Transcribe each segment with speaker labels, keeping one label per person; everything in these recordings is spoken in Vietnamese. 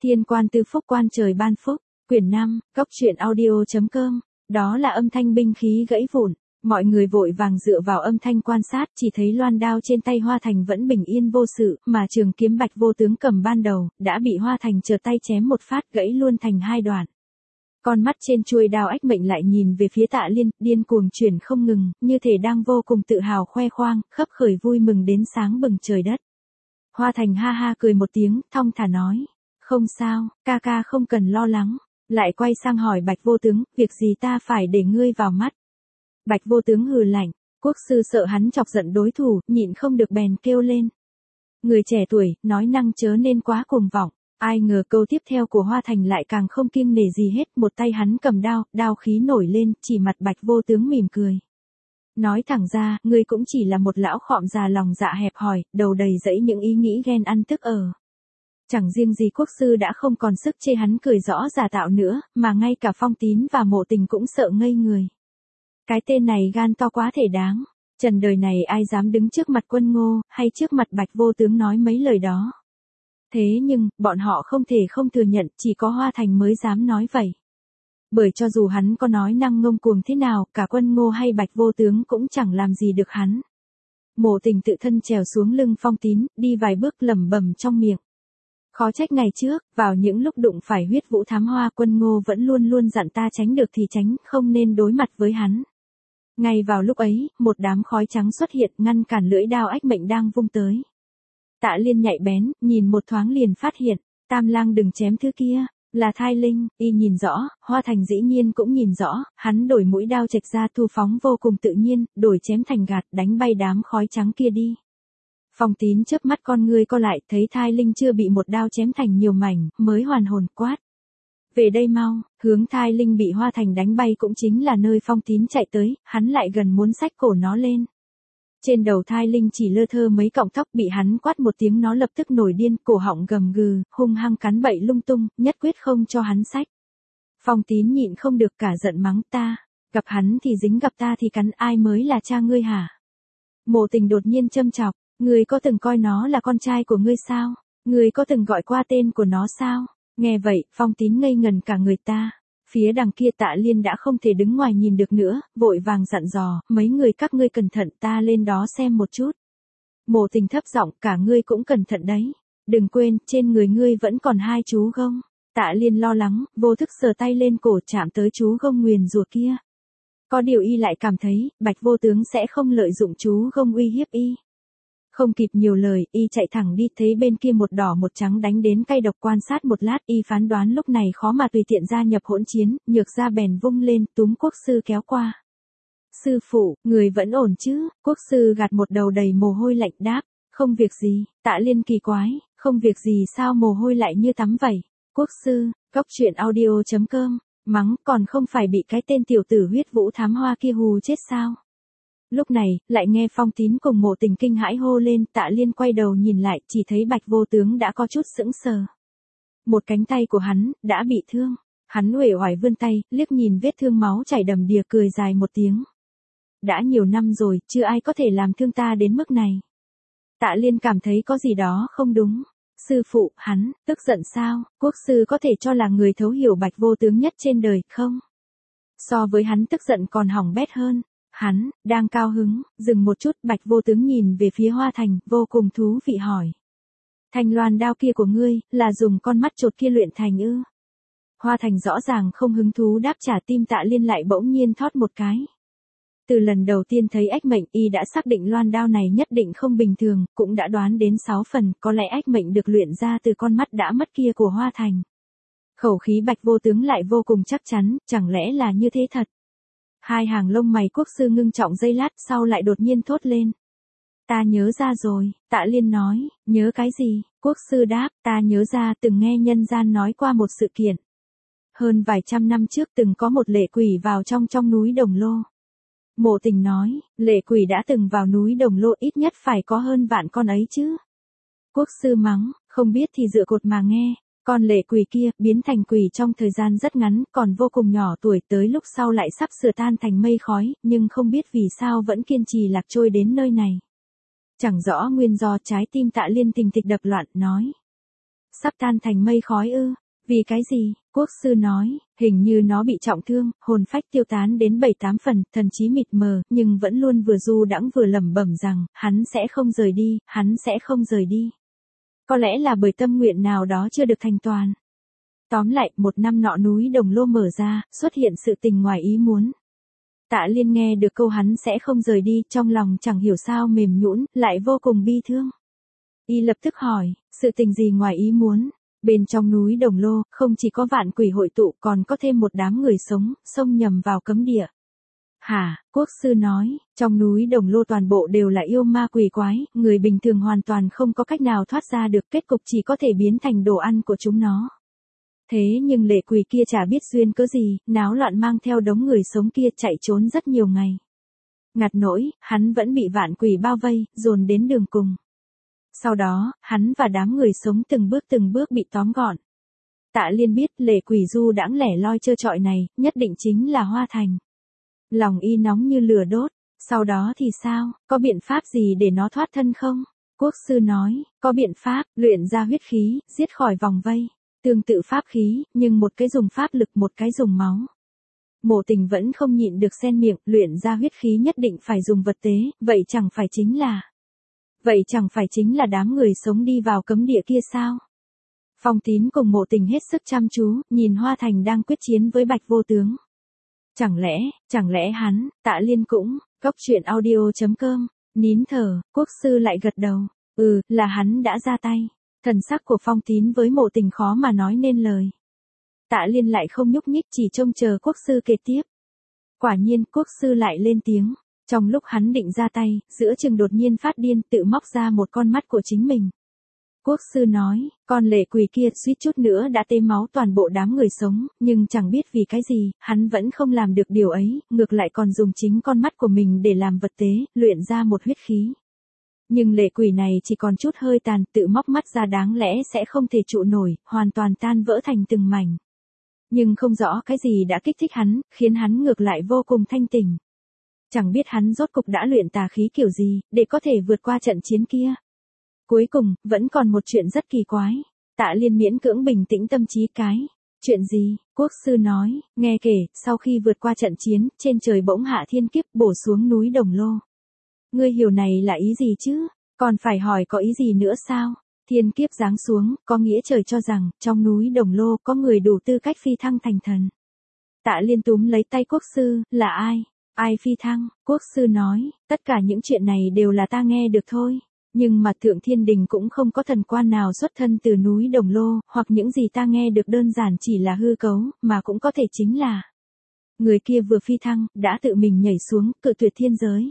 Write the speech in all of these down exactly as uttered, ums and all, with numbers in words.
Speaker 1: Thiên quan tư phúc quan trời ban phúc, quyển năm, góc truyện audio.com, đó là âm thanh binh khí gãy vụn. Mọi người vội vàng dựa vào âm thanh quan sát, chỉ thấy loan đao trên tay Hoa Thành vẫn bình yên vô sự, mà trường kiếm Bạch Vô Tướng cầm ban đầu, đã bị Hoa Thành trở tay chém một phát gãy luôn thành hai đoạn. Con mắt trên chuôi đao ách mệnh lại nhìn về phía Tạ Liên, điên cuồng chuyển không ngừng, như thể đang vô cùng tự hào khoe khoang, khấp khởi vui mừng đến sáng bừng trời đất. Hoa Thành ha ha cười một tiếng, thong thả nói, không sao, ca ca không cần lo lắng, lại quay sang hỏi Bạch Vô Tướng, việc gì ta phải để ngươi vào mắt. Bạch Vô Tướng hừ lạnh, quốc sư sợ hắn chọc giận đối thủ, nhịn không được bèn kêu lên. Người trẻ tuổi, nói năng chớ nên quá cuồng vọng. Ai ngờ câu tiếp theo của Hoa Thành lại càng không kiêng nể gì hết, một tay hắn cầm đao, đao khí nổi lên, chỉ mặt Bạch Vô Tướng mỉm cười. Nói thẳng ra, ngươi cũng chỉ là một lão khọm già lòng dạ hẹp hòi, đầu đầy dẫy những ý nghĩ ghen ăn tức ở. Chẳng riêng gì quốc sư đã không còn sức chê hắn cười rõ giả tạo nữa, mà ngay cả Phong Tín và Mộ Tình cũng sợ ngây người. Cái tên này gan to quá thể đáng, trần đời này ai dám đứng trước mặt Quân Ngô, hay trước mặt Bạch Vô Tướng nói mấy lời đó. Thế nhưng, bọn họ không thể không thừa nhận, chỉ có Hoa Thành mới dám nói vậy. Bởi cho dù hắn có nói năng ngông cuồng thế nào, cả Quân Ngô hay Bạch Vô Tướng cũng chẳng làm gì được hắn. Mộ Tình tự thân trèo xuống lưng Phong Tín, đi vài bước lẩm bẩm trong miệng. Khó trách ngày trước, vào những lúc đụng phải huyết vũ thám hoa, Quân Ngô vẫn luôn luôn dặn ta tránh được thì tránh, không nên đối mặt với hắn. Ngay vào lúc ấy, một đám khói trắng xuất hiện ngăn cản lưỡi đao ách mệnh đang vung tới. Tạ Liên nhạy bén, nhìn một thoáng liền phát hiện, Tam Lang đừng chém thứ kia, là Thai Linh, y nhìn rõ, Hoa Thành dĩ nhiên cũng nhìn rõ, hắn đổi mũi đao chệch ra thu phóng vô cùng tự nhiên, đổi chém thành gạt, đánh bay đám khói trắng kia đi. Phong Tín chớp mắt con ngươi co lại, thấy Thai Linh chưa bị một đao chém thành nhiều mảnh, mới hoàn hồn quát. Về đây mau, hướng Thai Linh bị Hoa Thành đánh bay cũng chính là nơi Phong Tín chạy tới, hắn lại gần muốn xách cổ nó lên. Trên đầu Thai Linh chỉ lơ thơ mấy cọng tóc, bị hắn quát một tiếng nó lập tức nổi điên, cổ họng gầm gừ, hung hăng cắn bậy lung tung, nhất quyết không cho hắn xách. Phong Tín nhịn không được cả giận mắng ta, gặp hắn thì dính gặp ta thì cắn, ai mới là cha ngươi hả? Mộ Tình đột nhiên châm chọc, ngươi có từng coi nó là con trai của ngươi sao? Ngươi có từng gọi qua tên của nó sao? Nghe vậy, Phong Tín ngây ngần cả người ta. Phía đằng kia Tạ Liên đã không thể đứng ngoài nhìn được nữa, vội vàng dặn dò, mấy người các ngươi cẩn thận, ta lên đó xem một chút. Mộ Tình thấp giọng, cả ngươi cũng cẩn thận đấy. Đừng quên, trên người ngươi vẫn còn hai chú gông. Tạ Liên lo lắng, vô thức sờ tay lên cổ chạm tới chú gông nguyền rủa kia. Có điều y lại cảm thấy, Bạch Vô Tướng sẽ không lợi dụng chú gông uy hiếp y. Không kịp nhiều lời, y chạy thẳng đi, thấy bên kia một đỏ một trắng đánh đến cay độc, quan sát một lát, y phán đoán lúc này khó mà tùy tiện gia nhập hỗn chiến, nhược ra bèn vung lên, túm quốc sư kéo qua. Sư phụ, người vẫn ổn chứ? Quốc sư gạt một đầu đầy mồ hôi lạnh đáp, không việc gì. Tạ Liên kỳ quái, không việc gì sao mồ hôi lại như tắm vậy? Quốc sư, góc truyện audio.com, mắng, còn không phải bị cái tên tiểu tử huyết vũ thám hoa kia hù chết sao? Lúc này, lại nghe Phong Tín cùng Mộ Tình kinh hãi hô lên, Tạ Liên quay đầu nhìn lại, chỉ thấy Bạch Vô Tướng đã có chút sững sờ. Một cánh tay của hắn, đã bị thương. Hắn uể oải vươn tay, liếc nhìn vết thương máu chảy đầm đìa, cười dài một tiếng. Đã nhiều năm rồi, chưa ai có thể làm thương ta đến mức này. Tạ Liên cảm thấy có gì đó không đúng. Sư phụ, hắn, tức giận sao? Quốc sư có thể cho là người thấu hiểu Bạch Vô Tướng nhất trên đời, không? So với hắn tức giận còn hỏng bét hơn. Hắn, đang cao hứng, dừng một chút, Bạch Vô Tướng nhìn về phía Hoa Thành, vô cùng thú vị hỏi. Thanh loan đao kia của ngươi, là dùng con mắt chột kia luyện thành ư? Hoa Thành rõ ràng không hứng thú đáp trả, tim Tạ Liên lại bỗng nhiên thót một cái. Từ lần đầu tiên thấy ách mệnh, y đã xác định loan đao này nhất định không bình thường, cũng đã đoán đến sáu phần, có lẽ ách mệnh được luyện ra từ con mắt đã mất kia của Hoa Thành. Khẩu khí Bạch Vô Tướng lại vô cùng chắc chắn, chẳng lẽ là như thế thật? Hai hàng lông mày quốc sư ngưng trọng giây lát, sau lại đột nhiên thốt lên. Ta nhớ ra rồi, Tạ Liên nói, nhớ cái gì? Quốc sư đáp, ta nhớ ra từng nghe nhân gian nói qua một sự kiện. Hơn vài trăm năm trước từng có một lệ quỷ vào trong trong núi Đồng Lô. Mộ Tình nói, lệ quỷ đã từng vào núi Đồng Lô, ít nhất phải có hơn vạn con ấy chứ. Quốc sư mắng, không biết thì dựa cột mà nghe. Con lệ quỷ kia, biến thành quỷ trong thời gian rất ngắn, còn vô cùng nhỏ tuổi, tới lúc sau lại sắp sửa tan thành mây khói, nhưng không biết vì sao vẫn kiên trì lạc trôi đến nơi này. Chẳng rõ nguyên do, trái tim Tạ Liên tình thịch đập loạn, nói. Sắp tan thành mây khói ư? Vì cái gì? Quốc sư nói, hình như nó bị trọng thương, hồn phách tiêu tán đến bảy tám phần, thần trí mịt mờ, nhưng vẫn luôn vừa du đãng vừa lẩm bẩm rằng, hắn sẽ không rời đi, hắn sẽ không rời đi. Có lẽ là bởi tâm nguyện nào đó chưa được thành toàn. Tóm lại, một năm nọ núi Đồng Lô mở ra, xuất hiện sự tình ngoài ý muốn. Tạ Liên nghe được câu hắn sẽ không rời đi, trong lòng chẳng hiểu sao mềm nhũn, lại vô cùng bi thương. Y lập tức hỏi, sự tình gì ngoài ý muốn? Bên trong núi Đồng Lô, không chỉ có vạn quỷ hội tụ còn có thêm một đám người sống, xông nhầm vào cấm địa. Hả? Quốc sư nói, trong núi Đồng Lô toàn bộ đều là yêu ma quỷ quái, người bình thường hoàn toàn không có cách nào thoát ra được, kết cục chỉ có thể biến thành đồ ăn của chúng nó. Thế nhưng lệ quỷ kia chả biết duyên cớ gì, náo loạn mang theo đống người sống kia chạy trốn rất nhiều ngày. Ngặt nỗi, hắn vẫn bị vạn quỷ bao vây, dồn đến đường cùng. Sau đó, hắn và đám người sống từng bước từng bước bị tóm gọn. Tạ Liên biết lệ quỷ du đãng lẻ loi trơ trọi này, nhất định chính là Hoa Thành. Lòng y nóng như lửa đốt, sau đó thì sao, có biện pháp gì để nó thoát thân không? Quốc sư nói, có biện pháp, luyện ra huyết khí, giết khỏi vòng vây. Tương tự pháp khí, nhưng một cái dùng pháp lực một cái dùng máu. Mộ Tình vẫn không nhịn được xen miệng, luyện ra huyết khí nhất định phải dùng vật tế, vậy chẳng phải chính là... Vậy chẳng phải chính là đám người sống đi vào cấm địa kia sao? Phong Tín cùng Mộ Tình hết sức chăm chú, nhìn Hoa Thành đang quyết chiến với Bạch Vô Tướng. Chẳng lẽ, chẳng lẽ hắn, Tạ Liên cũng, cốc truyện audio chấm com, nín thở, quốc sư lại gật đầu, ừ, là hắn đã ra tay. Thần sắc của Phong Tín với Mộ Tình khó mà nói nên lời. Tạ Liên lại không nhúc nhích, chỉ trông chờ quốc sư kể tiếp. Quả nhiên quốc sư lại lên tiếng. Trong lúc hắn định ra tay, giữa chừng đột nhiên phát điên, tự móc ra một con mắt của chính mình. Quốc sư nói, con lệ quỷ kia suýt chút nữa đã tê máu toàn bộ đám người sống, nhưng chẳng biết vì cái gì, hắn vẫn không làm được điều ấy, ngược lại còn dùng chính con mắt của mình để làm vật tế, luyện ra một huyết khí. Nhưng lệ quỷ này chỉ còn chút hơi tàn, tự móc mắt ra đáng lẽ sẽ không thể trụ nổi, hoàn toàn tan vỡ thành từng mảnh. Nhưng không rõ cái gì đã kích thích hắn, khiến hắn ngược lại vô cùng thanh tỉnh. Chẳng biết hắn rốt cục đã luyện tà khí kiểu gì, để có thể vượt qua trận chiến kia. Cuối cùng, vẫn còn một chuyện rất kỳ quái. Tạ Liên miễn cưỡng bình tĩnh tâm trí cái. Chuyện gì? Quốc sư nói, nghe kể, sau khi vượt qua trận chiến, trên trời bỗng hạ thiên kiếp bổ xuống núi Đồng Lô. Ngươi hiểu này là ý gì chứ? Còn phải hỏi có ý gì nữa sao? Thiên kiếp giáng xuống, có nghĩa trời cho rằng, trong núi Đồng Lô có người đủ tư cách phi thăng thành thần. Tạ Liên túm lấy tay quốc sư, là ai? Ai phi thăng? Quốc sư nói, tất cả những chuyện này đều là ta nghe được thôi. Nhưng mà Thượng Thiên Đình cũng không có thần quan nào xuất thân từ núi Đồng Lô, hoặc những gì ta nghe được đơn giản chỉ là hư cấu, mà cũng có thể chính là người kia vừa phi thăng, đã tự mình nhảy xuống, cự tuyệt thiên giới.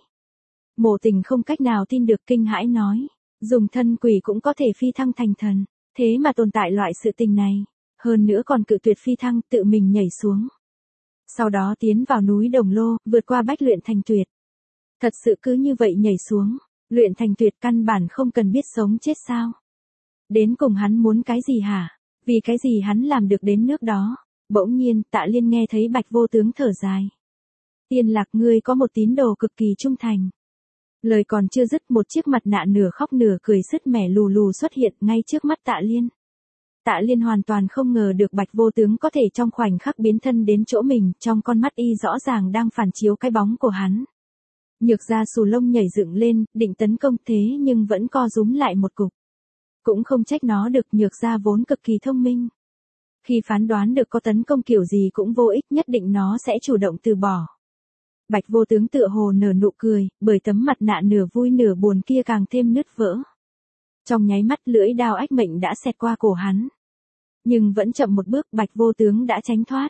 Speaker 1: Mộ Tình không cách nào tin được, kinh hãi nói, dùng thân quỷ cũng có thể phi thăng thành thần, thế mà tồn tại loại sự tình này, hơn nữa còn cự tuyệt phi thăng, tự mình nhảy xuống. Sau đó tiến vào núi Đồng Lô, vượt qua bách luyện thành tuyệt. Thật sự cứ như vậy nhảy xuống, luyện thành tuyệt căn bản không cần biết sống chết sao. Đến cùng hắn muốn cái gì hả? Vì cái gì hắn làm được đến nước đó? Bỗng nhiên, Tạ Liên nghe thấy Bạch Vô Tướng thở dài. Tiên Lạc, ngươi có một tín đồ cực kỳ trung thành. Lời còn chưa dứt, một chiếc mặt nạ nửa khóc nửa cười sứt mẻ lù lù xuất hiện ngay trước mắt Tạ Liên. Tạ Liên hoàn toàn không ngờ được Bạch Vô Tướng có thể trong khoảnh khắc biến thân đến chỗ mình, trong con mắt y rõ ràng đang phản chiếu cái bóng của hắn. Nhược Gia xù lông nhảy dựng lên, định tấn công thế nhưng vẫn co rúm lại một cục. Cũng không trách nó được, Nhược Gia vốn cực kỳ thông minh. Khi phán đoán được có tấn công kiểu gì cũng vô ích, nhất định nó sẽ chủ động từ bỏ. Bạch Vô Tướng tựa hồ nở nụ cười, bởi tấm mặt nạ nửa vui nửa buồn kia càng thêm nứt vỡ. Trong nháy mắt lưỡi đao ách mệnh đã xẹt qua cổ hắn. Nhưng vẫn chậm một bước, Bạch Vô Tướng đã tránh thoát.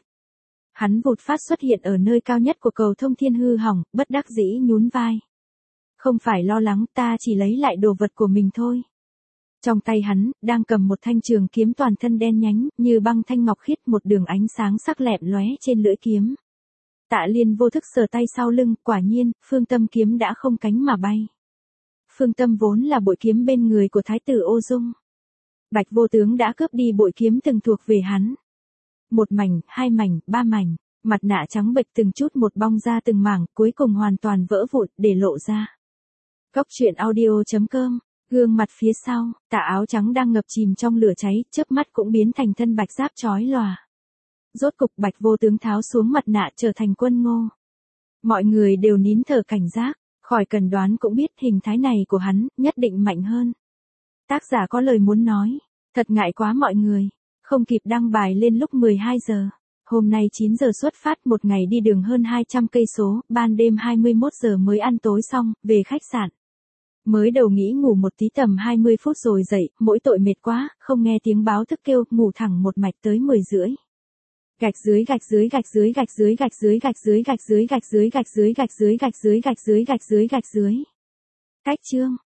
Speaker 1: Hắn vụt phát xuất hiện ở nơi cao nhất của cầu thông thiên hư hỏng, bất đắc dĩ nhún vai. Không phải lo lắng, ta chỉ lấy lại đồ vật của mình thôi. Trong tay hắn, đang cầm một thanh trường kiếm toàn thân đen nhánh, như băng thanh ngọc khiết, một đường ánh sáng sắc lẹm lóe trên lưỡi kiếm. Tạ Liên vô thức sờ tay sau lưng, quả nhiên, phương tâm kiếm đã không cánh mà bay. Phương tâm vốn là bội kiếm bên người của Thái tử Ô Dung. Bạch Vô Tướng đã cướp đi bội kiếm từng thuộc về hắn. Một mảnh, hai mảnh, ba mảnh, mặt nạ trắng bệch từng chút một bong ra từng mảng, cuối cùng hoàn toàn vỡ vụn, để lộ ra. Cốc truyện audio chấm com Gương mặt phía sau, tà áo trắng đang ngập chìm trong lửa cháy, chớp mắt cũng biến thành thân bạch giáp chói lòa. Rốt cục Bạch Vô Tướng tháo xuống mặt nạ trở thành Quân Ngô. Mọi người đều nín thở cảnh giác, khỏi cần đoán cũng biết hình thái này của hắn, nhất định mạnh hơn. Tác giả có lời muốn nói, thật ngại quá mọi người, không kịp đăng bài lên lúc mười hai giờ. Hôm nay chín giờ xuất phát, một ngày đi đường hơn hai trăm cây số, ban đêm hai mươi mốt giờ mới ăn tối xong, về khách sạn. Mới đầu nghĩ ngủ một tí tầm hai mươi phút rồi dậy, mỗi tội mệt quá, không nghe tiếng báo thức kêu, ngủ thẳng một mạch tới mười rưỡi. Gạch dưới gạch dưới gạch dưới gạch dưới gạch dưới gạch dưới gạch dưới gạch dưới gạch dưới gạch dưới gạch dưới gạch dưới gạch dưới gạch dưới. Cách chương